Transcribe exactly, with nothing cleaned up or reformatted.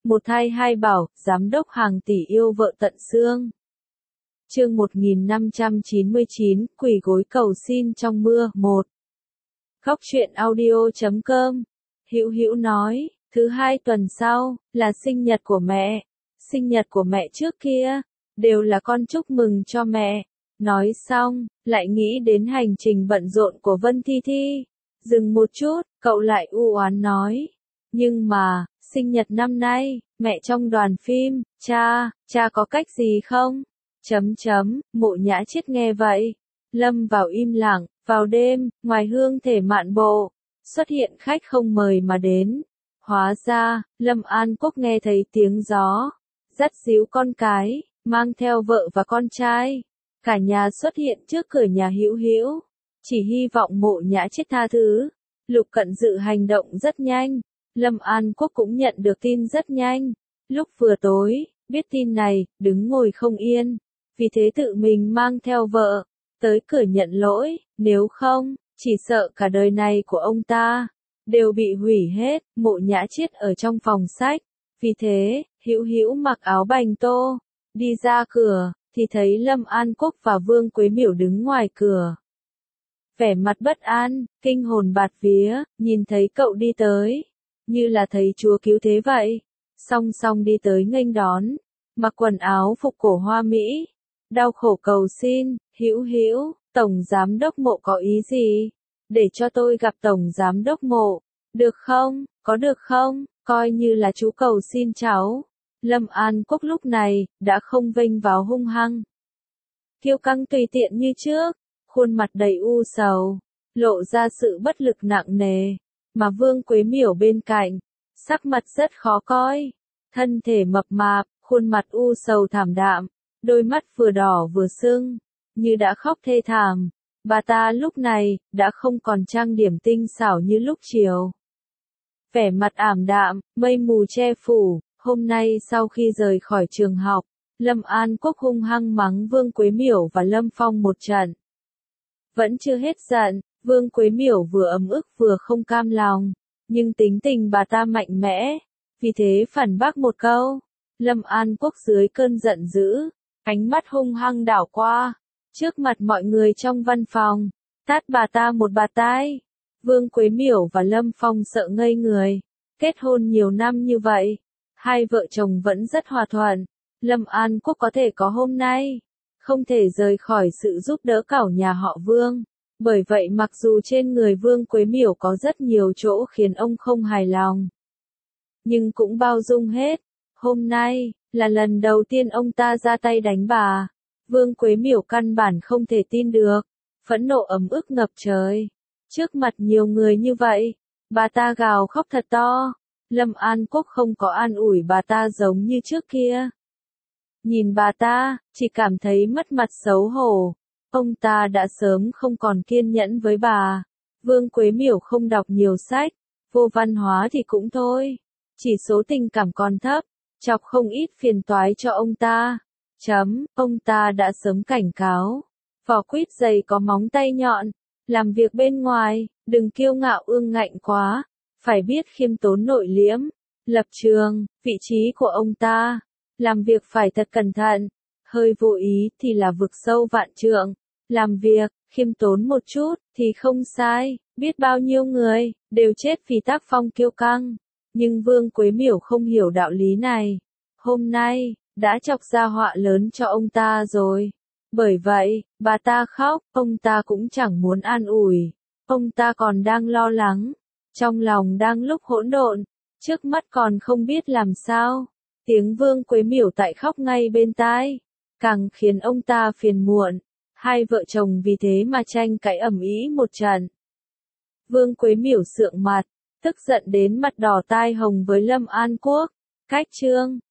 Một thai hai bảo, giám đốc hàng tỷ yêu vợ tận xương. Chương một nghìn năm trăm chín mươi chín, quỳ gối cầu xin trong mưa, một. Góc truyện audio chấm com. Hữu Hữu nói, thứ hai tuần sau, là sinh nhật của mẹ. Sinh nhật của mẹ trước kia, đều là con chúc mừng cho mẹ. Nói xong, lại nghĩ đến hành trình bận rộn của Vân Thi Thi. Dừng một chút, cậu lại u oán nói. Nhưng mà, sinh nhật năm nay, mẹ trong đoàn phim, cha, cha có cách gì không? Chấm chấm, Mộ Nhã Chiết nghe vậy. Lâm vào im lặng, vào đêm, ngoài hương thể mạn bộ, xuất hiện khách không mời mà đến. Hóa ra, Lâm An Quốc nghe thấy tiếng gió, dắt díu con cái, mang theo vợ và con trai. Cả nhà xuất hiện trước cửa nhà Hữu Hữu, chỉ hy vọng Mộ Nhã Chiết tha thứ. Lục Cận Dự hành động rất nhanh, Lâm An Quốc cũng nhận được tin rất nhanh. Lúc vừa tối, biết tin này, đứng ngồi không yên, vì thế tự mình mang theo vợ, tới cửa nhận lỗi, nếu không, chỉ sợ cả đời này của ông ta, đều bị hủy hết. Mộ Nhã Chiết ở trong phòng sách, vì thế, Hữu Hữu mặc áo bành tô, đi ra cửa, thì thấy Lâm An Quốc và Vương Quế Miểu đứng ngoài cửa. Vẻ mặt bất an, kinh hồn bạt vía, nhìn thấy cậu đi tới, như là thấy Chúa cứu thế vậy. Song song đi tới nghênh đón, mặc quần áo phục cổ hoa mỹ, đau khổ cầu xin, Hữu Hữu, Tổng Giám đốc Mộ có ý gì? Để cho tôi gặp Tổng Giám đốc Mộ, được không, có được không, coi như là chú cầu xin cháu. Lâm An Quốc lúc này, đã không vênh vào hung hăng. Kiêu căng tùy tiện như trước, khuôn mặt đầy u sầu, lộ ra sự bất lực nặng nề. Mà Vương Quế Miểu bên cạnh, sắc mặt rất khó coi, thân thể mập mạp, khuôn mặt u sầu thảm đạm, đôi mắt vừa đỏ vừa sưng, như đã khóc thê thảm. Bà ta lúc này, đã không còn trang điểm tinh xảo như lúc chiều. Vẻ mặt ảm đạm, mây mù che phủ. Hôm nay sau khi rời khỏi trường học, Lâm An Quốc hung hăng mắng Vương Quế Miểu và Lâm Phong một trận. Vẫn chưa hết giận, Vương Quế Miểu vừa ấm ức vừa không cam lòng, nhưng tính tình bà ta mạnh mẽ, vì thế phản bác một câu. Lâm An Quốc dưới cơn giận dữ, ánh mắt hung hăng đảo qua, trước mặt mọi người trong văn phòng, tát bà ta một bạt tai. Vương Quế Miểu và Lâm Phong sợ ngây người, kết hôn nhiều năm như vậy, hai vợ chồng vẫn rất hòa thuận. Lâm An Quốc có thể có hôm nay, không thể rời khỏi sự giúp đỡ cảo nhà họ Vương. Bởi vậy mặc dù trên người Vương Quế Miểu có rất nhiều chỗ khiến ông không hài lòng, nhưng cũng bao dung hết. Hôm nay, là lần đầu tiên ông ta ra tay đánh bà. Vương Quế Miểu căn bản không thể tin được, phẫn nộ ấm ức ngập trời. Trước mặt nhiều người như vậy, bà ta gào khóc thật to. Lâm An Quốc không có an ủi bà ta giống như trước kia. Nhìn bà ta, chỉ cảm thấy mất mặt xấu hổ. Ông ta đã sớm không còn kiên nhẫn với bà. Vương Quế Miểu không đọc nhiều sách, vô văn hóa thì cũng thôi. Chỉ số tình cảm còn thấp, chọc không ít phiền toái cho ông ta. Chấm, ông ta đã sớm cảnh cáo. Vỏ quýt dày có móng tay nhọn. Làm việc bên ngoài, đừng kiêu ngạo ương ngạnh quá. Phải biết khiêm tốn nội liễm. Lập trường, vị trí của ông ta. Làm việc phải thật cẩn thận. Hơi vô ý thì là vực sâu vạn trượng. Làm việc, khiêm tốn một chút, thì không sai. Biết bao nhiêu người, đều chết vì tác phong kiêu căng. Nhưng Vương Quế Miểu không hiểu đạo lý này. Hôm nay, đã chọc ra họa lớn cho ông ta rồi. Bởi vậy, bà ta khóc, ông ta cũng chẳng muốn an ủi. Ông ta còn đang lo lắng. Trong lòng đang lúc hỗn độn. Trước mắt còn không biết làm sao. Tiếng Vương Quế Miểu tại khóc ngay bên tai, càng khiến ông ta phiền muộn. Hai vợ chồng vì thế mà tranh cãi ầm ĩ một trận. Vương Quế Miểu sượng mặt, tức giận đến mặt đỏ tai hồng với Lâm An Quốc. Cách chương